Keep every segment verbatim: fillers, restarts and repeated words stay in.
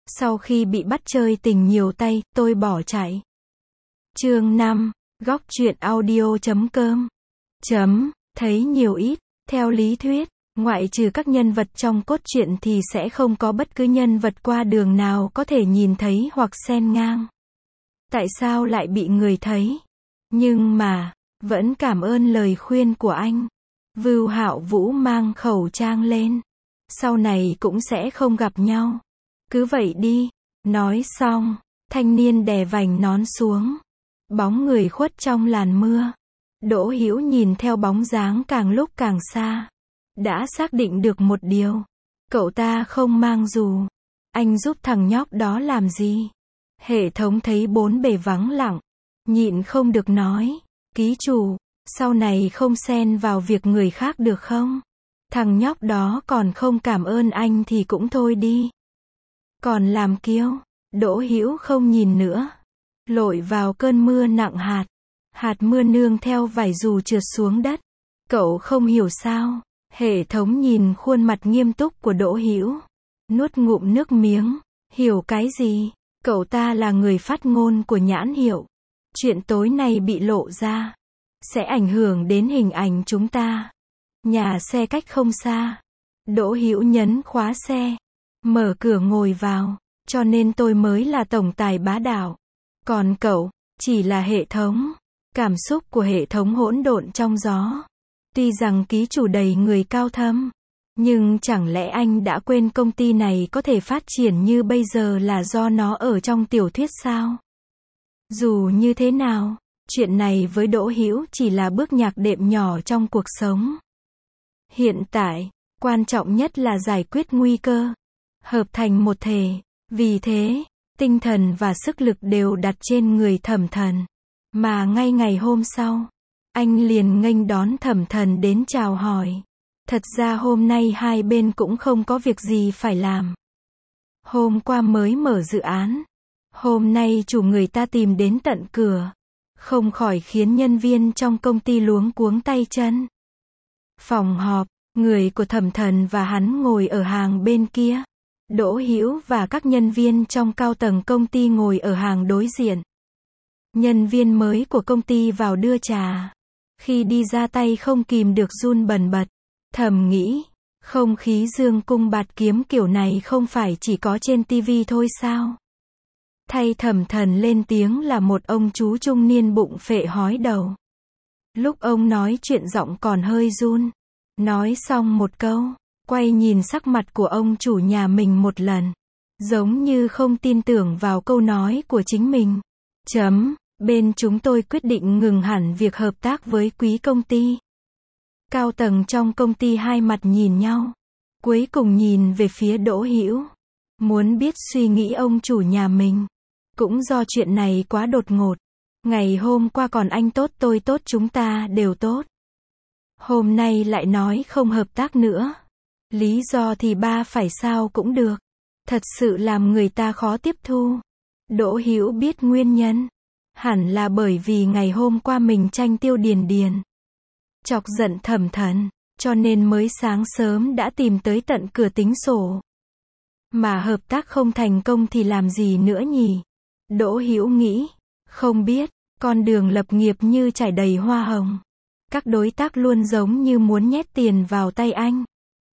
Sau khi bị bắt chơi tình nhiều tay, tôi bỏ chạy. Chương năm, góc truyện audio chấm com. Chấm, thấy nhiều ít. Theo lý thuyết, ngoại trừ các nhân vật trong cốt truyện thì sẽ không có bất cứ nhân vật qua đường nào có thể nhìn thấy hoặc xen ngang. Tại sao lại bị người thấy? Nhưng mà, vẫn cảm ơn lời khuyên của anh. Vưu Hạo Vũ mang khẩu trang lên. Sau này cũng sẽ không gặp nhau. Cứ vậy đi. Nói xong, thanh niên đè vành nón xuống. Bóng người khuất trong làn mưa. Đỗ Hữu nhìn theo bóng dáng càng lúc càng xa. Đã xác định được một điều. Cậu ta không mang dù. Anh giúp thằng nhóc đó làm gì? Hệ thống thấy bốn bề vắng lặng. Nhịn không được nói. Ký chủ, sau này không xen vào việc người khác được không? Thằng nhóc đó còn không cảm ơn anh thì cũng thôi đi. Còn làm kiêu. Đỗ Hữu không nhìn nữa. Lội vào cơn mưa nặng hạt. Hạt mưa nương theo vải dù trượt xuống đất. Cậu không hiểu sao. Hệ thống nhìn khuôn mặt nghiêm túc của Đỗ Hữu. Nuốt ngụm nước miếng. Hiểu cái gì? Cậu ta là người phát ngôn của nhãn hiệu. Chuyện tối nay bị lộ ra. Sẽ ảnh hưởng đến hình ảnh chúng ta. Nhà xe cách không xa. Đỗ Hữu nhấn khóa xe. Mở cửa ngồi vào. Cho nên tôi mới là tổng tài bá đạo. Còn cậu, chỉ là hệ thống. Cảm xúc của hệ thống hỗn độn trong gió. Tuy rằng ký chủ đầy người cao thâm. Nhưng chẳng lẽ anh đã quên công ty này có thể phát triển như bây giờ là do nó ở trong tiểu thuyết sao? Dù như thế nào, chuyện này với Đỗ Hữu chỉ là bước nhạc đệm nhỏ trong cuộc sống. Hiện tại, quan trọng nhất là giải quyết nguy cơ. Hợp thành một thể. Vì thế, tinh thần và sức lực đều đặt trên người Thẩm Thần. Mà ngay ngày hôm sau, anh liền nghênh đón Thẩm Thần đến chào hỏi. Thật ra hôm nay hai bên cũng không có việc gì phải làm. Hôm qua mới mở dự án. Hôm nay chủ người ta tìm đến tận cửa. Không khỏi khiến nhân viên trong công ty luống cuống tay chân. Phòng họp, người của Thẩm Thần và hắn ngồi ở hàng bên kia. Đỗ Hữu và các nhân viên trong cao tầng công ty ngồi ở hàng đối diện. Nhân viên mới của công ty vào đưa trà. Khi đi ra tay không kìm được run bần bật. Thầm nghĩ, không khí dương cung bạt kiếm kiểu này không phải chỉ có trên tivi thôi sao? Thay Thẩm Thần lên tiếng là một ông chú trung niên bụng phệ hói đầu. Lúc ông nói chuyện giọng còn hơi run. Nói xong một câu, quay nhìn sắc mặt của ông chủ nhà mình một lần. Giống như không tin tưởng vào câu nói của chính mình. Chấm, bên chúng tôi quyết định ngừng hẳn việc hợp tác với quý công ty. Cao tầng trong công ty hai mặt nhìn nhau. Cuối cùng nhìn về phía Đỗ Hữu. Muốn biết suy nghĩ ông chủ nhà mình. Cũng do chuyện này quá đột ngột. Ngày hôm qua còn anh tốt tôi tốt chúng ta đều tốt. Hôm nay lại nói không hợp tác nữa. Lý do thì ba phải sao cũng được. Thật sự làm người ta khó tiếp thu. Đỗ Hữu biết nguyên nhân. Hẳn là bởi vì ngày hôm qua mình tranh Tiêu Điền Điền. Chọc giận Thẩm Thần, cho nên mới sáng sớm đã tìm tới tận cửa tính sổ. Mà hợp tác không thành công thì làm gì nữa nhỉ? Đỗ Hữu nghĩ, không biết, con đường lập nghiệp như trải đầy hoa hồng. Các đối tác luôn giống như muốn nhét tiền vào tay anh.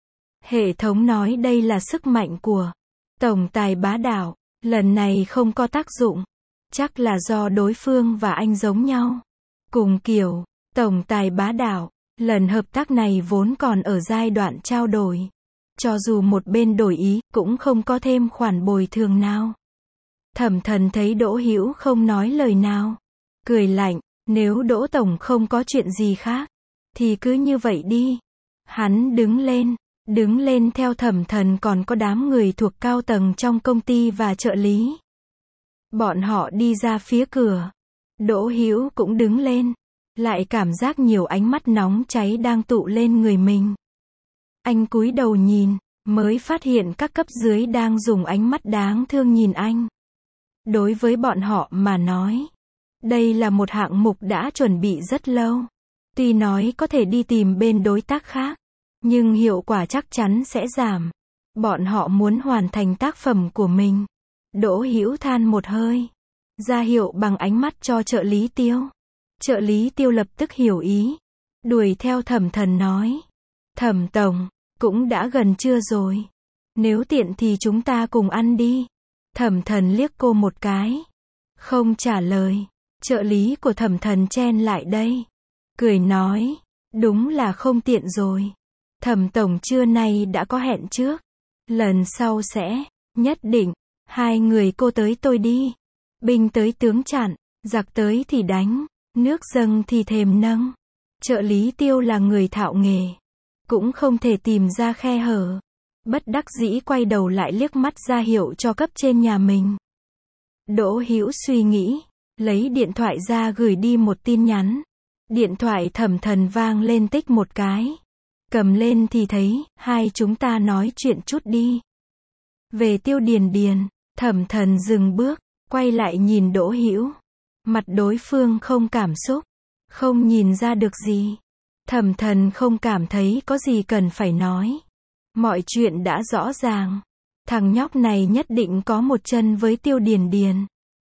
Hệ thống nói đây là sức mạnh của tổng tài bá đạo, lần này không có tác dụng. Chắc là do đối phương và anh giống nhau. Cùng kiểu, tổng tài bá đạo, lần hợp tác này vốn còn ở giai đoạn trao đổi. Cho dù một bên đổi ý, cũng không có thêm khoản bồi thường nào. Thẩm Thần thấy Đỗ Hữu không nói lời nào. Cười lạnh, nếu Đỗ Tổng không có chuyện gì khác, thì cứ như vậy đi. Hắn đứng lên, đứng lên theo Thẩm Thần còn có đám người thuộc cao tầng trong công ty và trợ lý. Bọn họ đi ra phía cửa. Đỗ Hữu cũng đứng lên. Lại cảm giác nhiều ánh mắt nóng cháy đang tụ lên người mình. Anh cúi đầu nhìn, mới phát hiện các cấp dưới đang dùng ánh mắt đáng thương nhìn anh. Đối với bọn họ mà nói, đây là một hạng mục đã chuẩn bị rất lâu. Tuy nói có thể đi tìm bên đối tác khác, nhưng hiệu quả chắc chắn sẽ giảm. Bọn họ muốn hoàn thành tác phẩm của mình. Đỗ Hữu than một hơi, ra hiệu bằng ánh mắt cho trợ lý Tiêu. Trợ lý Tiêu lập tức hiểu ý, đuổi theo Thẩm Thần nói. Thẩm tổng, cũng đã gần trưa rồi. Nếu tiện thì chúng ta cùng ăn đi. Thẩm Thần liếc cô một cái, không trả lời. Trợ lý của Thẩm Thần chen lại đây, cười nói, đúng là không tiện rồi. Thẩm tổng trưa nay đã có hẹn trước, lần sau sẽ, nhất định, hai người cô tới tôi đi. Binh tới tướng chặn, giặc tới thì đánh, nước dâng thì thềm nâng. Trợ lý Tiêu là người thạo nghề, cũng không thể tìm ra khe hở. Bất đắc dĩ quay đầu lại liếc mắt ra hiệu cho cấp trên nhà mình. Đỗ Hữu suy nghĩ, lấy điện thoại ra gửi đi một tin nhắn. Điện thoại Thẩm Thần vang lên tích một cái. Cầm lên thì thấy, hai chúng ta nói chuyện chút đi. Về Tiêu Điền Điền, Thẩm Thần dừng bước, quay lại nhìn Đỗ Hữu. Mặt đối phương không cảm xúc, không nhìn ra được gì. Thẩm Thần không cảm thấy có gì cần phải nói. Mọi chuyện đã rõ ràng. Thằng nhóc này nhất định có một chân với Tiêu Điền Điền.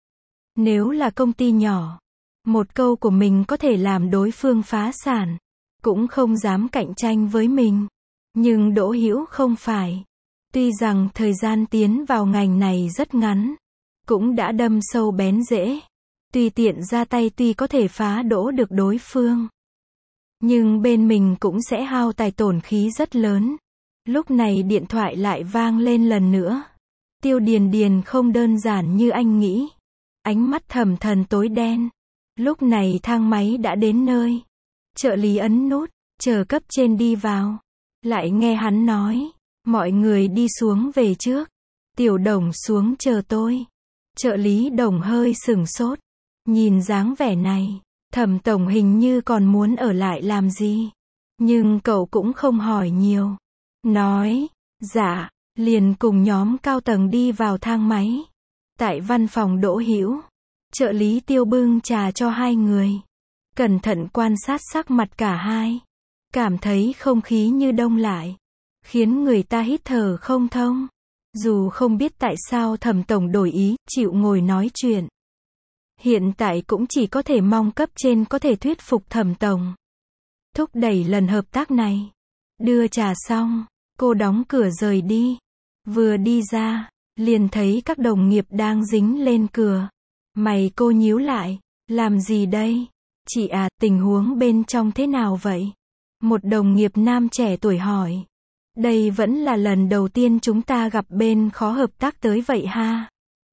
Nếu là công ty nhỏ, một câu của mình có thể làm đối phương phá sản, cũng không dám cạnh tranh với mình. Nhưng Đỗ Hữu không phải. Tuy rằng thời gian tiến vào ngành này rất ngắn, cũng đã đâm sâu bén rễ. Tùy tiện ra tay tuy có thể phá đỗ được đối phương, nhưng bên mình cũng sẽ hao tài tổn khí rất lớn. Lúc này điện thoại lại vang lên lần nữa. Tiêu Điền Điền không đơn giản như anh nghĩ. Ánh mắt Thẩm Thần tối đen. Lúc này thang máy đã đến nơi. Trợ lý ấn nút, chờ cấp trên đi vào. Lại nghe hắn nói, mọi người đi xuống về trước. Tiểu Đồng xuống chờ tôi. Trợ lý Đồng hơi sửng sốt. Nhìn dáng vẻ này, Thẩm tổng hình như còn muốn ở lại làm gì. Nhưng cậu cũng không hỏi nhiều. Nói, dạ, liền cùng nhóm cao tầng đi vào thang máy. Tại văn phòng Đỗ Hữu, trợ lý Tiêu bưng trà cho hai người. Cẩn thận quan sát sắc mặt cả hai. Cảm thấy không khí như đông lại, khiến người ta hít thở không thông. Dù không biết tại sao Thẩm tổng đổi ý, chịu ngồi nói chuyện. Hiện tại cũng chỉ có thể mong cấp trên có thể thuyết phục Thẩm tổng, thúc đẩy lần hợp tác này. Đưa trà xong, cô đóng cửa rời đi. Vừa đi ra, liền thấy các đồng nghiệp đang dính lên cửa. Mày cô nhíu lại, làm gì đây? Chị à, tình huống bên trong thế nào vậy? Một đồng nghiệp nam trẻ tuổi hỏi. Đây vẫn là lần đầu tiên chúng ta gặp bên khó hợp tác tới vậy ha?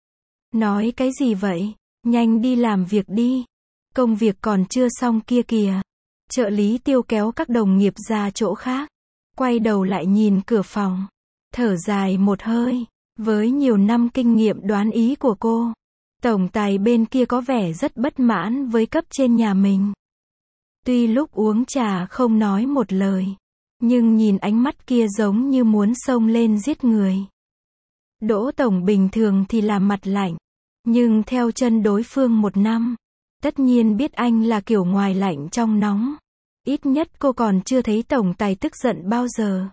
Nói cái gì vậy? Nhanh đi làm việc đi. Công việc còn chưa xong kia kìa. Trợ lý Tiêu kéo các đồng nghiệp ra chỗ khác. Quay đầu lại nhìn cửa phòng. Thở dài một hơi. Với nhiều năm kinh nghiệm đoán ý của cô, tổng tài bên kia có vẻ rất bất mãn với cấp trên nhà mình. Tuy lúc uống trà không nói một lời, nhưng nhìn ánh mắt kia giống như muốn xông lên giết người. Đỗ tổng bình thường thì là mặt lạnh, nhưng theo chân đối phương một năm, tất nhiên biết anh là kiểu ngoài lạnh trong nóng. Ít nhất cô còn chưa thấy tổng tài tức giận bao giờ.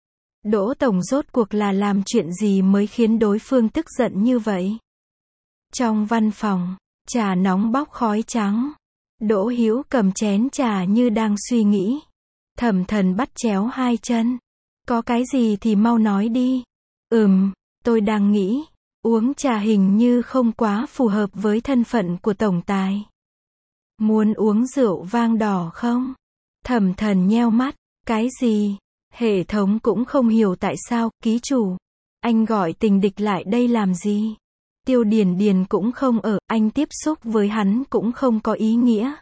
Đỗ tổng rốt cuộc là làm chuyện gì mới khiến đối phương tức giận như vậy? Trong văn phòng, trà nóng bốc khói trắng. Đỗ Hữu cầm chén trà như đang suy nghĩ. Thẩm Thần bắt chéo hai chân. Có cái gì thì mau nói đi. Ừm, tôi đang nghĩ, uống trà hình như không quá phù hợp với thân phận của tổng tài. Muốn uống rượu vang đỏ không? Thẩm Thần nheo mắt. Cái gì? Hệ thống cũng không hiểu tại sao, ký chủ. Anh gọi tình địch lại đây làm gì? Tiêu Điền Điền cũng không ở, anh tiếp xúc với hắn cũng không có ý nghĩa.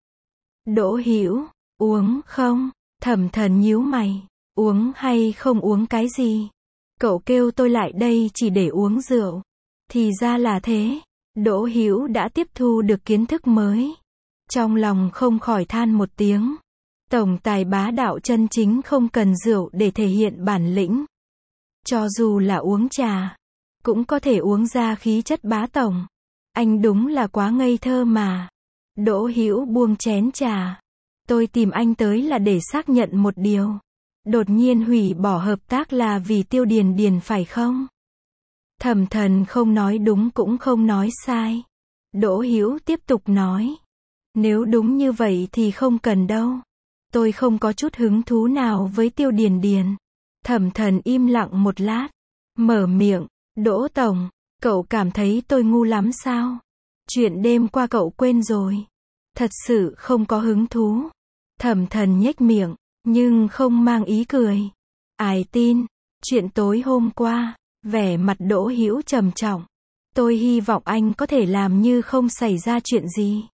Đỗ Hữu, uống không? Thẩm Thần nhíu mày. Uống hay không uống cái gì? Cậu kêu tôi lại đây chỉ để uống rượu. Thì ra là thế. Đỗ Hữu đã tiếp thu được kiến thức mới. Trong lòng không khỏi than một tiếng. Tổng tài bá đạo chân chính không cần rượu để thể hiện bản lĩnh. Cho dù là uống trà, cũng có thể uống ra khí chất bá tổng. Anh đúng là quá ngây thơ mà. Đỗ Hữu buông chén trà. Tôi tìm anh tới là để xác nhận một điều. Đột nhiên hủy bỏ hợp tác là vì Tiêu Điền Điền phải không? Thẩm Thần không nói đúng cũng không nói sai. Đỗ Hữu tiếp tục nói. Nếu đúng như vậy thì không cần đâu. Tôi không có chút hứng thú nào với Tiêu Điền Điền. Thẩm Thần im lặng một lát. Mở miệng. Đỗ Tổng, cậu cảm thấy tôi ngu lắm sao? Chuyện đêm qua cậu quên rồi. Thật sự không có hứng thú. Thẩm Thần nhếch miệng, nhưng không mang ý cười. Ai tin? Chuyện tối hôm qua. Vẻ mặt Đỗ Hữu trầm trọng. Tôi hy vọng anh có thể làm như không xảy ra chuyện gì.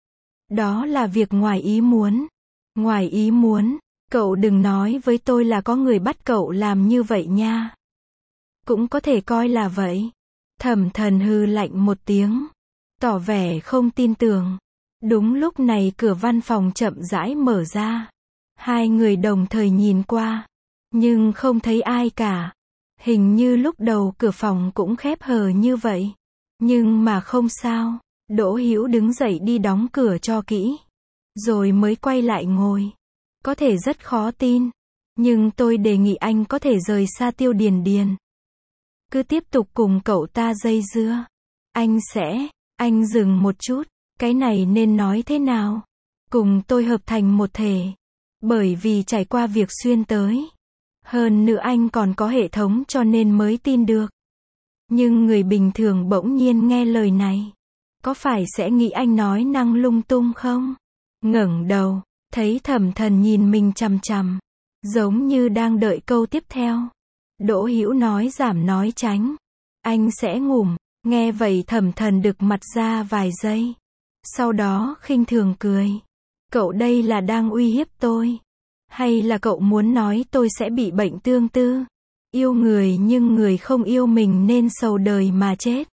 Đó là việc ngoài ý muốn. Ngoài ý muốn, cậu đừng nói với tôi là có người bắt cậu làm như vậy nha. Cũng có thể coi là vậy. Thẩm Thần hừ lạnh một tiếng, tỏ vẻ không tin tưởng. Đúng lúc này cửa văn phòng chậm rãi mở ra. Hai người đồng thời nhìn qua, nhưng không thấy ai cả. Hình như lúc đầu cửa phòng cũng khép hờ như vậy. Nhưng mà không sao. Đỗ Hữu đứng dậy đi đóng cửa cho kỹ. Rồi mới quay lại ngồi. Có thể rất khó tin. Nhưng tôi đề nghị anh có thể rời xa Tiêu Điền Điền. Cứ tiếp tục cùng cậu ta dây dưa. Anh sẽ... Anh dừng một chút. Cái này nên nói thế nào? Cùng tôi hợp thành một thể. Bởi vì trải qua việc xuyên tới. Hơn nữa anh còn có hệ thống cho nên mới tin được. Nhưng người bình thường bỗng nhiên nghe lời này. Có phải sẽ nghĩ anh nói năng lung tung không? Ngẩng đầu, thấy Thẩm Thần nhìn mình chằm chằm. Giống như đang đợi câu tiếp theo. Đỗ Hữu nói giảm nói tránh. Anh sẽ ngủm. Nghe vậy Thẩm Thần đực mặt ra vài giây. Sau đó khinh thường cười. Cậu đây là đang uy hiếp tôi. Hay là cậu muốn nói tôi sẽ bị bệnh tương tư? Yêu người nhưng người không yêu mình nên sầu đời mà chết.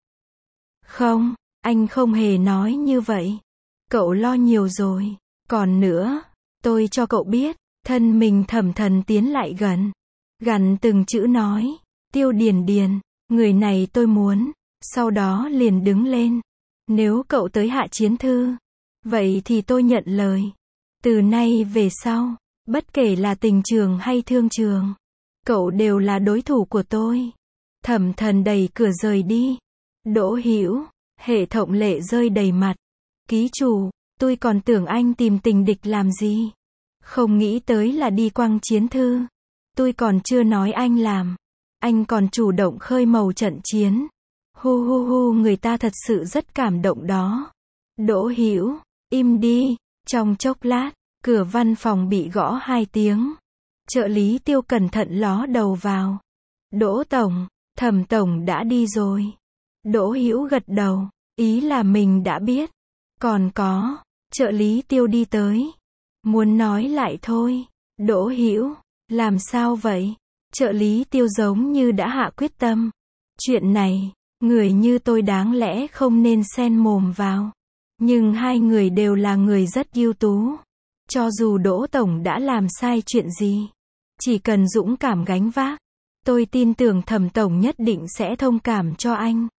Không, anh không hề nói như vậy. Cậu lo nhiều rồi. Còn nữa, tôi cho cậu biết, thân mình Thẩm Thần tiến lại gần. Gằn từng chữ nói, Tiêu Điền Điền, người này tôi muốn. Sau đó liền đứng lên. Nếu cậu tới Hạ Chiến Thư, vậy thì tôi nhận lời. Từ nay về sau, bất kể là tình trường hay thương trường, cậu đều là đối thủ của tôi. Thẩm Thần đẩy cửa rời đi. Đỗ Hữu, hệ thống lệ rơi đầy mặt. Ký chủ, tôi còn tưởng anh tìm tình địch làm gì. Không nghĩ tới là đi Quang Chiến Thư. Tôi còn chưa nói anh làm. Anh còn chủ động khơi mào trận chiến. Hu hu hu, người ta thật sự rất cảm động đó. Đỗ Hữu, im đi. Trong chốc lát, cửa văn phòng bị gõ hai tiếng. Trợ lý Tiêu cẩn thận ló đầu vào. Đỗ Tổng, Thẩm Tổng đã đi rồi. Đỗ Hữu gật đầu, ý là mình đã biết. Còn có, trợ lý Tiêu đi tới. Muốn nói lại thôi. Đỗ Hữu, làm sao vậy? Trợ lý Tiêu giống như đã hạ quyết tâm. Chuyện này, người như tôi đáng lẽ không nên xen mồm vào. Nhưng hai người đều là người rất ưu tú. Cho dù Đỗ Tổng đã làm sai chuyện gì, chỉ cần dũng cảm gánh vác, tôi tin tưởng Thẩm Tổng nhất định sẽ thông cảm cho anh.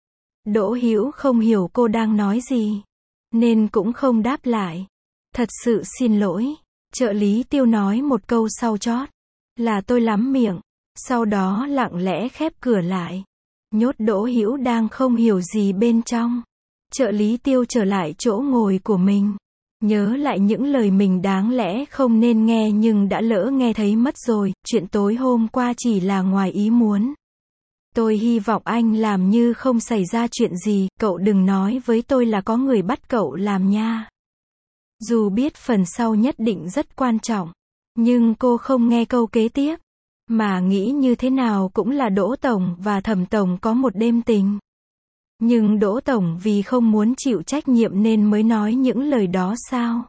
Đỗ Hữu không hiểu cô đang nói gì, nên cũng không đáp lại. Thật sự xin lỗi. Trợ lý Tiêu nói một câu sau chót. Là tôi lắm miệng. Sau đó lặng lẽ khép cửa lại. Nhốt Đỗ Hữu đang không hiểu gì bên trong. Trợ lý Tiêu trở lại chỗ ngồi của mình. Nhớ lại những lời mình đáng lẽ không nên nghe nhưng đã lỡ nghe thấy mất rồi. Chuyện tối hôm qua chỉ là ngoài ý muốn. Tôi hy vọng anh làm như không xảy ra chuyện gì. Cậu đừng nói với tôi là có người bắt cậu làm nha. Dù biết phần sau nhất định rất quan trọng. Nhưng cô không nghe câu kế tiếp. Mà nghĩ như thế nào cũng là Đỗ Tổng và Thẩm Tổng có một đêm tình. Nhưng Đỗ Tổng vì không muốn chịu trách nhiệm nên mới nói những lời đó sao?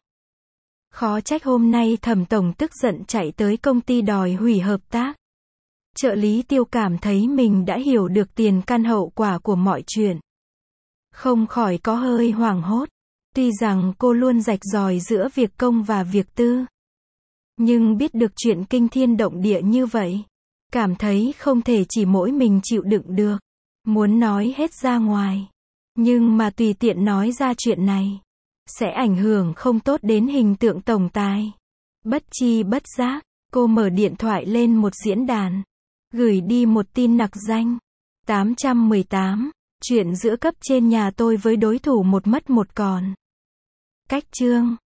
Khó trách hôm nay Thẩm Tổng tức giận chạy tới công ty đòi hủy hợp tác. Trợ lý Tiêu cảm thấy mình đã hiểu được tiền căn hậu quả của mọi chuyện. Không khỏi có hơi hoảng hốt. Tuy rằng cô luôn rạch ròi giữa việc công và việc tư. Nhưng biết được chuyện kinh thiên động địa như vậy. Cảm thấy không thể chỉ mỗi mình chịu đựng được. Muốn nói hết ra ngoài. Nhưng mà tùy tiện nói ra chuyện này. Sẽ ảnh hưởng không tốt đến hình tượng tổng tài. Bất chi bất giác, cô mở điện thoại lên một diễn đàn. Gửi đi một tin nặc danh. tám trăm mười tám. Chuyện giữa cấp trên nhà tôi với đối thủ một mất một còn. Cách chương